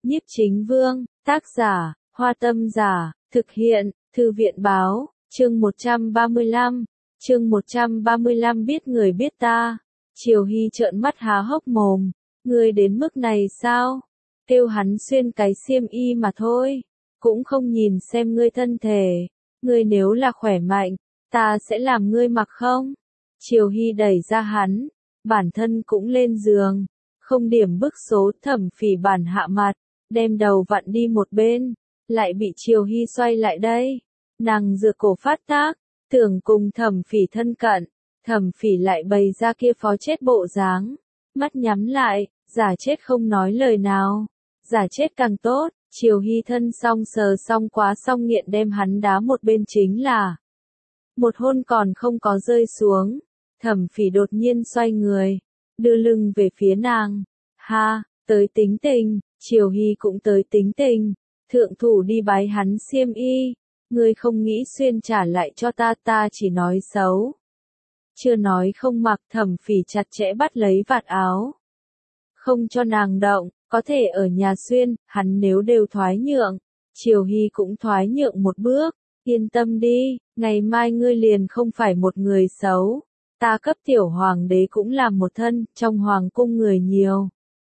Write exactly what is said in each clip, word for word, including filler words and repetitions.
Nhiếp Chính Vương, tác giả, Hoa Tâm Giả, thực hiện, Thư viện Báo, chương một trăm ba mươi lăm, chương một trăm ba mươi lăm biết người biết ta. Triều Hy trợn mắt há hốc mồm, ngươi đến mức này sao? Kêu hắn xuyên cái xiêm y mà thôi, cũng không nhìn xem ngươi thân thể, ngươi nếu là khỏe mạnh, ta sẽ làm ngươi mặc không? Triều Hy đẩy ra hắn, bản thân cũng lên giường, không điểm bức số. Thẩm Phỉ bản hạ mặt, đem đầu vặn đi một bên, lại bị Triều Hy xoay lại đây. Nàng dựa cổ phát tác, tưởng cùng Thẩm Phỉ thân cận, Thẩm Phỉ lại bày ra kia phó chết bộ dáng, mắt nhắm lại, giả chết không nói lời nào. Giả chết càng tốt. Triều Hy thân song sờ song quá song nghiện đem hắn đá một bên chính là. Một hôn còn không có rơi xuống, Thẩm Phỉ đột nhiên xoay người, đưa lưng về phía nàng. Ha, tới tính tình. Triều Hy cũng tới tính tình, thượng thủ đi bái hắn xiêm y, ngươi không nghĩ xuyên trả lại cho ta, ta chỉ nói xấu. Chưa nói không mặc. Thẩm Phỉ chặt chẽ bắt lấy vạt áo, không cho nàng động, có thể ở nhà xuyên. Hắn nếu đều thoái nhượng, Triều Hy cũng thoái nhượng một bước. Yên tâm đi, ngày mai ngươi liền không phải một người xấu, ta cấp tiểu hoàng đế cũng làm một thân. Trong hoàng cung người nhiều,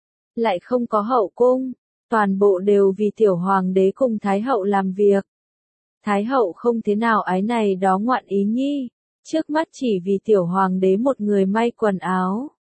lại không có hậu cung, toàn bộ đều vì tiểu hoàng đế cùng thái hậu làm việc. Thái hậu không thế nào ái này đó ngoạn ý nhi, trước mắt chỉ vì tiểu hoàng đế một người may quần áo.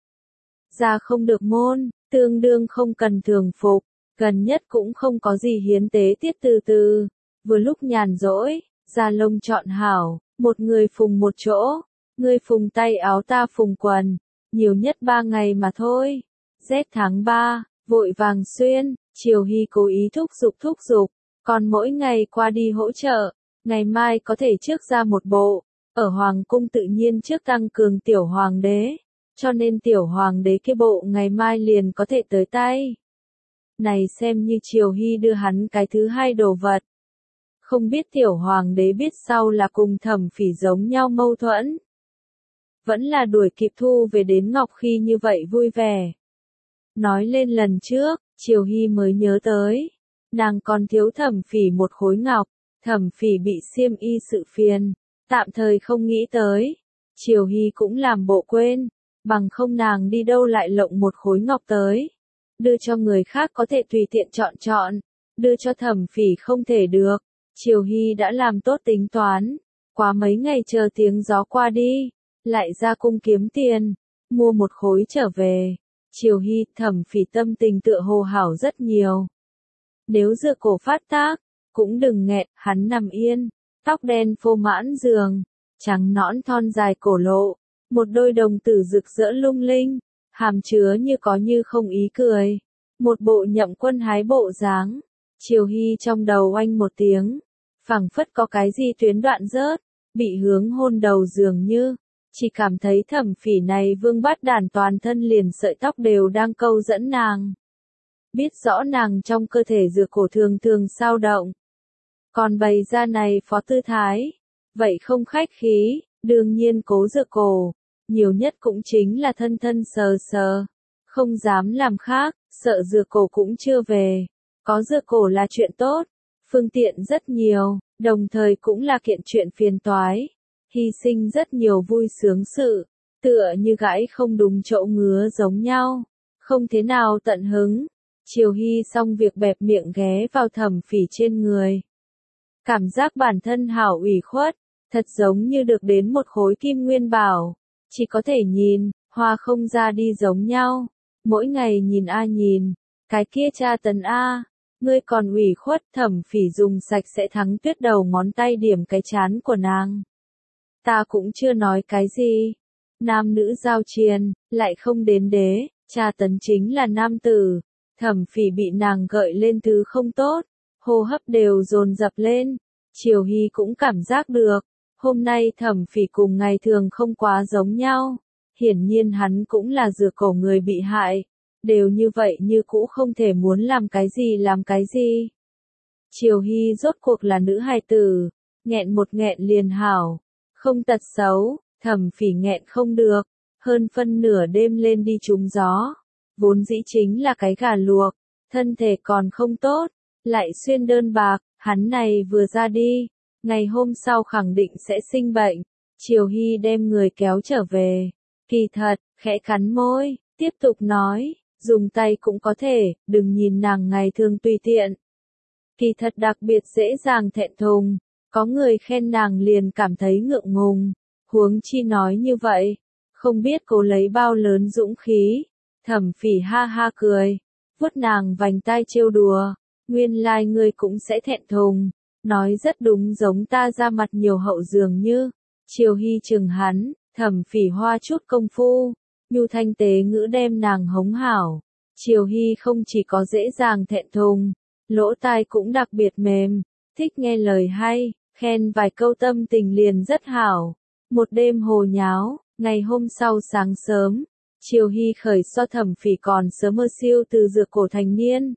Ra không được môn, tương đương không cần thường phục, gần nhất cũng không có gì hiến tế tiết. Từ từ, vừa lúc nhàn rỗi, ra lông chọn hảo, một người phùng một chỗ, ngươi phùng tay áo ta phùng quần, nhiều nhất ba ngày mà thôi. Rét tháng ba, vội vàng xuyên. Triều Hy cố ý thúc giục thúc giục, còn mỗi ngày qua đi hỗ trợ, ngày mai có thể trước ra một bộ. Ở hoàng cung tự nhiên trước tăng cường tiểu hoàng đế, cho nên tiểu hoàng đế kia bộ ngày mai liền có thể tới tay. Này xem như Triều Hy đưa hắn cái thứ hai đồ vật. Không biết tiểu hoàng đế biết sau là cùng Thẩm Phỉ giống nhau mâu thuẫn, vẫn là đuổi kịp thu về đến ngọc khi như vậy vui vẻ. Nói lên lần trước, Triều Hy mới nhớ tới, nàng còn thiếu Thẩm Phỉ một khối ngọc. Thẩm Phỉ bị xiêm y sự phiền, tạm thời không nghĩ tới. Triều Hy cũng làm bộ quên, bằng không nàng đi đâu lại lộng một khối ngọc tới. Đưa cho người khác có thể tùy tiện chọn chọn, đưa cho Thẩm Phỉ không thể được. Triều Hy đã làm tốt tính toán, quá mấy ngày chờ tiếng gió qua đi, lại ra cung kiếm tiền, mua một khối trở về. Triều Hy, Thẩm Phỉ tâm tình tựa hồ hảo rất nhiều. Nếu dựa cổ phát tác, cũng đừng nghẹn. Hắn nằm yên, tóc đen phô mãn giường, trắng nõn thon dài cổ lộ, một đôi đồng tử rực rỡ lung linh, hàm chứa như có như không ý cười, một bộ nhậm quân hái bộ dáng. Triều Hy trong đầu oanh một tiếng, phảng phất có cái gì tuyến đoạn rớt, bị hướng hôn đầu dường như. Chỉ cảm thấy Thẩm Phỉ này vương bát đàn toàn thân liền sợi tóc đều đang câu dẫn nàng. Biết rõ nàng trong cơ thể dựa cổ thường thường sao động, còn bày ra này phó tư thái, vậy không khách khí. Đương nhiên cố dựa cổ, nhiều nhất cũng chính là thân thân sờ sờ, không dám làm khác, sợ dựa cổ cũng chưa về. Có dựa cổ là chuyện tốt, phương tiện rất nhiều, đồng thời cũng là kiện chuyện phiền toái, hy sinh rất nhiều vui sướng sự, tựa như gãi không đúng chỗ ngứa giống nhau, không thế nào tận hứng. Triều Hy xong việc bẹp miệng ghé vào Thẩm Phỉ trên người. Cảm giác bản thân hảo ủy khuất, thật giống như được đến một khối kim nguyên bảo, chỉ có thể nhìn, hoa không ra đi giống nhau. Mỗi ngày nhìn a nhìn, cái kia tra tấn a, ngươi còn ủy khuất. Thẩm Phỉ dùng sạch sẽ thắng tuyết đầu ngón tay điểm cái trán của nàng. Ta cũng chưa nói cái gì. Nam nữ giao triền, lại không đến đế, tra tấn chính là nam tử. Thẩm Phỉ bị nàng gợi lên thứ không tốt, hô hấp đều dồn dập lên. Triều Hy cũng cảm giác được, hôm nay Thẩm Phỉ cùng ngày thường không quá giống nhau. Hiển nhiên hắn cũng là dựa cổ người bị hại, đều như vậy như cũ không thể muốn làm cái gì làm cái gì. Triều Hy rốt cuộc là nữ hài tử, nghẹn một nghẹn liền hảo, không tật xấu. Thẩm Phỉ nghẹn không được, hơn phân nửa đêm lên đi trúng gió, vốn dĩ chính là cái gà luộc, thân thể còn không tốt, lại xuyên đơn bạc, hắn này vừa ra đi, ngày hôm sau khẳng định sẽ sinh bệnh. Triều Hy đem người kéo trở về, kỳ thật, khẽ cắn môi, tiếp tục nói, dùng tay cũng có thể, đừng nhìn nàng ngày thường tùy tiện. Kỳ thật đặc biệt dễ dàng thẹn thùng, có người khen nàng liền cảm thấy ngượng ngùng, huống chi nói như vậy, không biết cô lấy bao lớn dũng khí. Thẩm Phỉ ha ha cười, vuốt nàng vành tai trêu đùa, nguyên lai like ngươi cũng sẽ thẹn thùng, nói rất đúng, giống ta ra mặt nhiều hậu dường như. Triều Hy chừng hắn, Thẩm Phỉ hoa chút công phu, nhu thanh tế ngữ đem nàng hống hảo. Triều Hy không chỉ có dễ dàng thẹn thùng, lỗ tai cũng đặc biệt mềm, thích nghe lời hay, khen vài câu tâm tình liền rất hảo. Một đêm hồ nháo, ngày hôm sau sáng sớm, Triều Hy khởi so Thẩm Phỉ còn sớm mơ siêu từ dược cổ thành niên.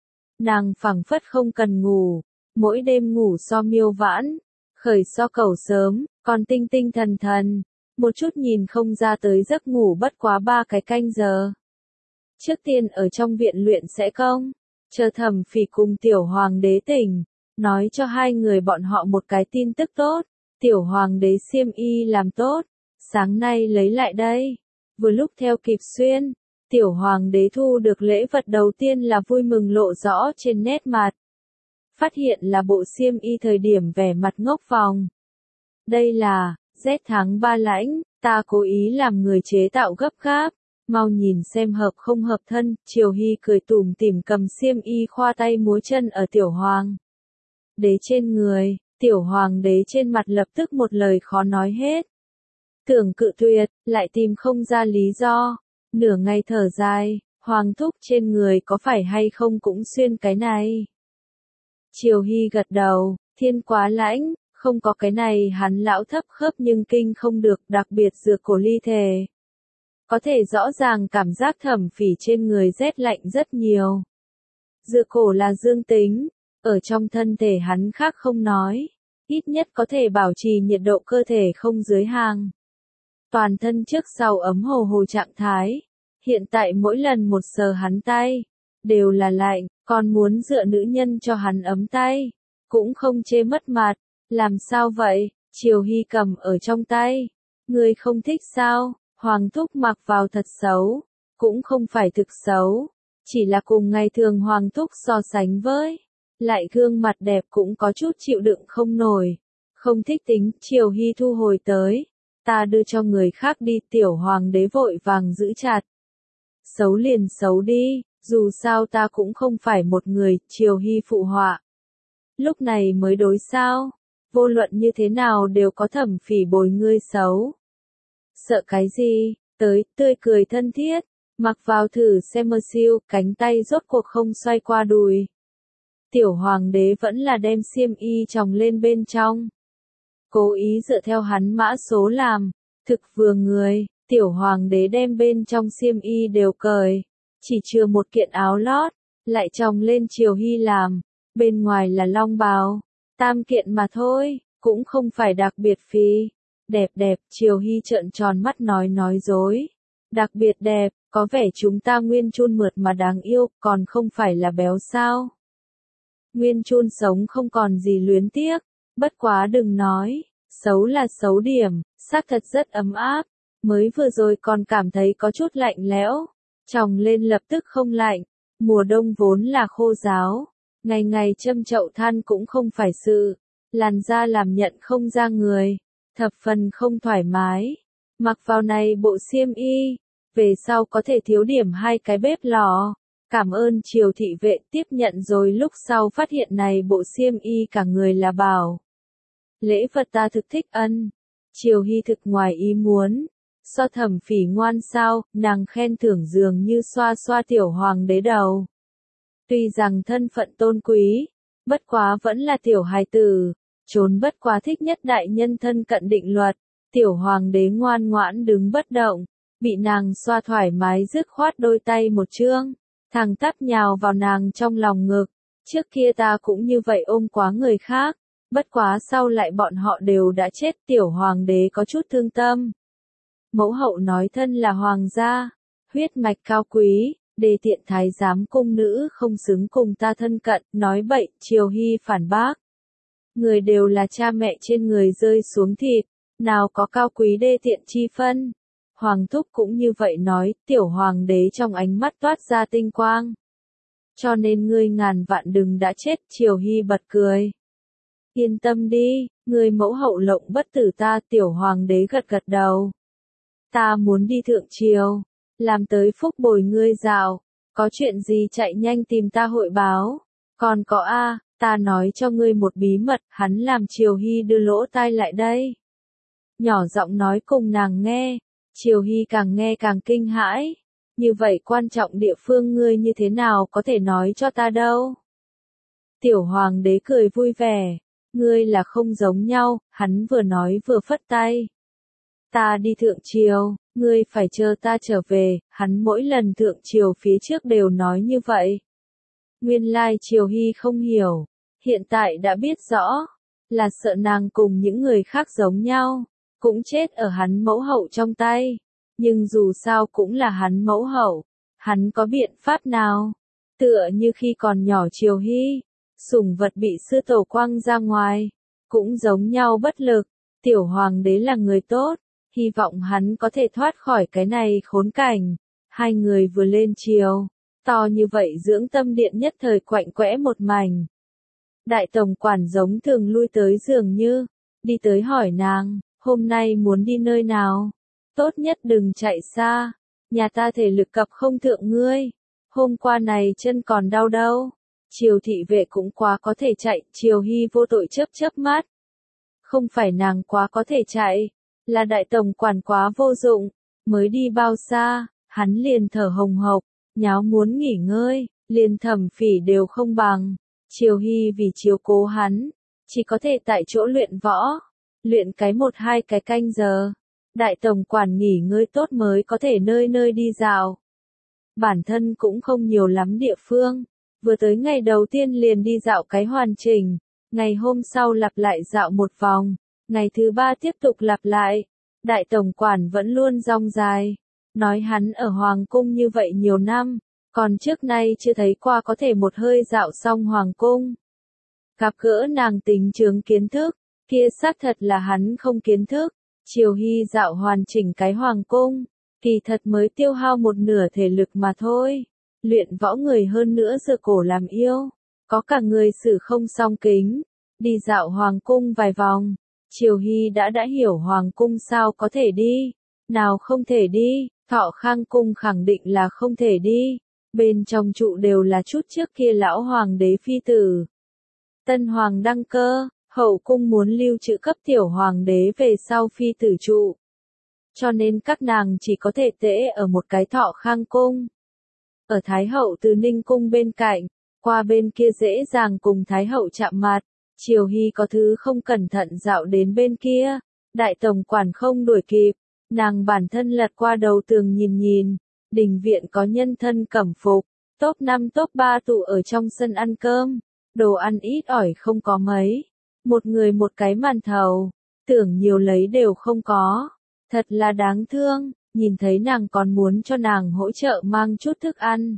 Nàng phảng phất không cần ngủ, mỗi đêm ngủ so miêu vãn, khởi so cẩu sớm, còn tinh tinh thần thần, một chút nhìn không ra tới giấc ngủ bất quá ba cái canh giờ. Trước tiên ở trong viện luyện sẽ công, chờ Thẩm Phỉ cùng tiểu hoàng đế tỉnh, nói cho hai người bọn họ một cái tin tức tốt, tiểu hoàng đế xiêm y làm tốt, sáng nay lấy lại đây, vừa lúc theo kịp xuyên. Tiểu hoàng đế thu được lễ vật đầu tiên là vui mừng lộ rõ trên nét mặt. Phát hiện là bộ xiêm y thời điểm vẻ mặt ngốc vòng. Đây là, rét tháng ba lãnh, ta cố ý làm người chế tạo gấp gáp, mau nhìn xem hợp không hợp thân. Triều Hy cười tủm tỉm cầm xiêm y khoa tay múa chân ở tiểu hoàng đế trên người, tiểu hoàng đế trên mặt lập tức một lời khó nói hết. Tưởng cự tuyệt, lại tìm không ra lý do. Nửa ngày thở dài, hoàng thúc trên người có phải hay không cũng xuyên cái này. Triều Hy gật đầu, thiên quá lãnh, không có cái này hắn lão thấp khớp nhưng kinh không được, đặc biệt dược cổ ly thể. Có thể rõ ràng cảm giác Thẩm Phỉ trên người rét lạnh rất nhiều. Dược cổ là dương tính, ở trong thân thể hắn khác không nói, ít nhất có thể bảo trì nhiệt độ cơ thể không dưới hàng. Toàn thân trước sau ấm hồ hồ trạng thái, hiện tại mỗi lần một sờ hắn tay, đều là lạnh, còn muốn dựa nữ nhân cho hắn ấm tay, cũng không chê mất mặt, làm sao vậy? Triều Hy cầm ở trong tay, người không thích sao? Hoàng thúc mặc vào thật xấu, cũng không phải thực xấu, chỉ là cùng ngày thường hoàng thúc so sánh với, lại gương mặt đẹp cũng có chút chịu đựng không nổi, không thích tính. Triều Hy thu hồi tới. Ta đưa cho người khác đi, tiểu hoàng đế vội vàng giữ chặt. Xấu liền xấu đi, dù sao ta cũng không phải một người. Triều Hy phụ họa. Lúc này mới đối sao, vô luận như thế nào đều có Thẩm Phỉ bồi ngươi xấu. Sợ cái gì, tới, tươi cười thân thiết, mặc vào thử xem mơ siêu, cánh tay rốt cuộc không xoay qua đùi. Tiểu hoàng đế vẫn là đem xiêm y tròng lên bên trong. Cố ý dựa theo hắn mã số làm, thực vừa người, tiểu hoàng đế đem bên trong xiêm y đều cởi, chỉ chừa một kiện áo lót, lại tròng lên Triều Hy làm, bên ngoài là long bào, tam kiện mà thôi, cũng không phải đặc biệt phí. Đẹp đẹp, Triều Hy trợn tròn mắt nói nói dối. Đặc biệt đẹp, có vẻ chúng ta Nguyên Chun mượt mà đáng yêu, còn không phải là béo sao. Nguyên Chun sống không còn gì luyến tiếc. Bất quá đừng nói, xấu là xấu điểm, xác thật rất ấm áp, mới vừa rồi còn cảm thấy có chút lạnh lẽo, tròng lên lập tức không lạnh, mùa đông vốn là khô ráo, ngày ngày châm chậu than cũng không phải sự, làn da làm nhận không ra người, thập phần không thoải mái, mặc vào này bộ xiêm y, về sau có thể thiếu điểm hai cái bếp lò. Cảm ơn Triều thị vệ, tiếp nhận rồi lúc sau phát hiện này bộ xiêm y cả người là bảo. Lễ vật ta thực thích ân. Triều Hy thực ngoài ý muốn. So Thẩm Phỉ ngoan sao, nàng khen thưởng dường như xoa xoa tiểu hoàng đế đầu. Tuy rằng thân phận tôn quý, bất quá vẫn là tiểu hài tử, trốn bất quá thích nhất đại nhân thân cận định luật. Tiểu hoàng đế ngoan ngoãn đứng bất động, bị nàng xoa thoải mái dứt khoát đôi tay một chương. Thằng tắp nhào vào nàng trong lòng ngực, trước kia ta cũng như vậy ôm quá người khác, bất quá sau lại bọn họ đều đã chết. Tiểu hoàng đế có chút thương tâm. Mẫu hậu nói thân là hoàng gia, huyết mạch cao quý, Đê tiện thái giám cung nữ không xứng cùng ta thân cận, nói bậy, Triều Hy phản bác. Người đều là cha mẹ trên người rơi xuống thịt, nào có cao quý đê tiện chi phân. Hoàng thúc cũng như vậy nói, tiểu hoàng đế trong ánh mắt toát ra tinh quang. Cho nên ngươi ngàn vạn đừng đã chết, Triều Hy bật cười. Yên tâm đi, ngươi mẫu hậu lộng bất tử ta, tiểu hoàng đế gật gật đầu. Ta muốn đi thượng triều, làm tới phúc bồi ngươi dạo, có chuyện gì chạy nhanh tìm ta hội báo. Còn có a, ta nói cho ngươi một bí mật, hắn làm Triều Hy đưa lỗ tai lại đây. Nhỏ giọng nói cùng nàng nghe, Triều Hy càng nghe càng kinh hãi. Như vậy quan trọng địa phương ngươi như thế nào có thể nói cho ta đâu. Tiểu hoàng đế cười vui vẻ, ngươi là không giống nhau, hắn vừa nói vừa phất tay. Ta đi thượng triều, ngươi phải chờ ta trở về, hắn mỗi lần thượng triều phía trước đều nói như vậy. Nguyên lai Triều Hy không hiểu, hiện tại đã biết rõ, là sợ nàng cùng những người khác giống nhau, cũng chết ở hắn mẫu hậu trong tay. Nhưng dù sao cũng là hắn mẫu hậu, hắn có biện pháp nào? Tựa như khi còn nhỏ Triều Hy, sủng vật bị sư tổ quăng ra ngoài, cũng giống nhau bất lực. Tiểu hoàng đế là người tốt, hy vọng hắn có thể thoát khỏi cái này khốn cảnh. Hai người vừa lên triều, to như vậy dưỡng tâm điện nhất thời quạnh quẽ một mảnh. Đại tổng quản giống thường lui tới dường như, đi tới hỏi nàng, hôm nay muốn đi nơi nào? Tốt nhất đừng chạy xa, nhà ta thể lực cập không thượng ngươi, hôm qua này chân còn đau đâu. Triều thị vệ cũng quá có thể chạy, Triều Hy vô tội chớp chớp mắt. Không phải nàng quá có thể chạy, là đại tổng quản quá vô dụng, mới đi bao xa, hắn liền thở hồng hộc, nháo muốn nghỉ ngơi, liền thẩm phỉ đều không bằng. Triều Hy vì chiếu cố hắn, chỉ có thể tại chỗ luyện võ, luyện cái một hai cái canh giờ. Đại tổng quản nghỉ ngơi tốt mới có thể nơi nơi đi dạo. Bản thân cũng không nhiều lắm địa phương, vừa tới ngày đầu tiên liền đi dạo cái hoàn chỉnh, ngày hôm sau lặp lại dạo một vòng, ngày thứ ba tiếp tục lặp lại. Đại tổng quản vẫn luôn rong dài, nói hắn ở hoàng cung như vậy nhiều năm, còn trước nay chưa thấy qua có thể một hơi dạo xong hoàng cung. Gặp gỡ nàng tính chướng kiến thức, kia xác thật là hắn không kiến thức. Triều Hy dạo hoàn chỉnh cái hoàng cung, kỳ thật mới tiêu hao một nửa thể lực mà thôi. Luyện võ người hơn nữa giơ cổ làm yêu, có cả người xử không song kính, đi dạo hoàng cung vài vòng. Triều Hy đã đã hiểu hoàng cung sao có thể đi, nào không thể đi, Thọ Khang cung khẳng định là không thể đi, bên trong trụ đều là chút trước kia lão hoàng đế phi tử. Tân hoàng đăng cơ, hậu cung muốn lưu trữ cấp tiểu hoàng đế về sau phi tử trụ. Cho nên các nàng chỉ có thể tễ ở một cái Thọ Khang cung. Ở Thái hậu từ Ninh cung bên cạnh, qua bên kia dễ dàng cùng Thái hậu chạm mặt. Triều Hy có thứ không cẩn thận dạo đến bên kia, đại tổng quản không đuổi kịp, nàng bản thân lật qua đầu tường nhìn nhìn, đình viện có nhân thân cẩm phục, top năm top ba tụ ở trong sân ăn cơm, đồ ăn ít ỏi không có mấy, một người một cái màn thầu, tưởng nhiều lấy đều không có, thật là đáng thương, nhìn thấy nàng còn muốn cho nàng hỗ trợ mang chút thức ăn.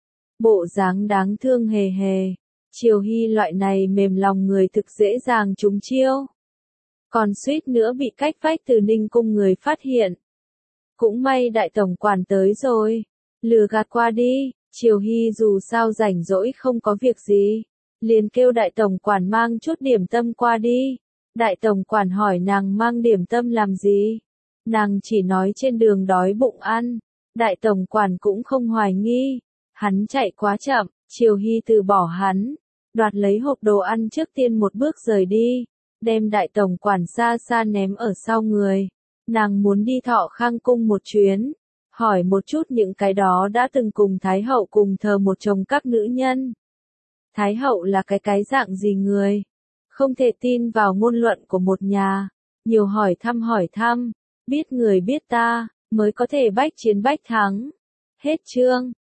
Bộ dáng đáng thương hề hề. Triều Hy loại này mềm lòng người thực dễ dàng trúng chiêu. Còn suýt nữa bị cách vách từ Ninh cung người phát hiện. Cũng may đại tổng quản tới rồi. Lừa gạt qua đi, Triều Hy dù sao rảnh rỗi không có việc gì. Liền kêu đại tổng quản mang chút điểm tâm qua đi. Đại tổng quản hỏi nàng mang điểm tâm làm gì. Nàng chỉ nói trên đường đói bụng ăn. Đại tổng quản cũng không hoài nghi. Hắn chạy quá chậm, Triều Hy từ bỏ hắn. Đoạt lấy hộp đồ ăn trước tiên một bước rời đi, đem đại tổng quản xa xa ném ở sau người. Nàng muốn đi Thọ Khang cung một chuyến, hỏi một chút những cái đó đã từng cùng Thái hậu cùng thờ một chồng các nữ nhân. Thái hậu là cái cái dạng gì người? Không thể tin vào ngôn luận của một nhà, nhiều hỏi thăm hỏi thăm, biết người biết ta, mới có thể bách chiến bách thắng. Hết chương.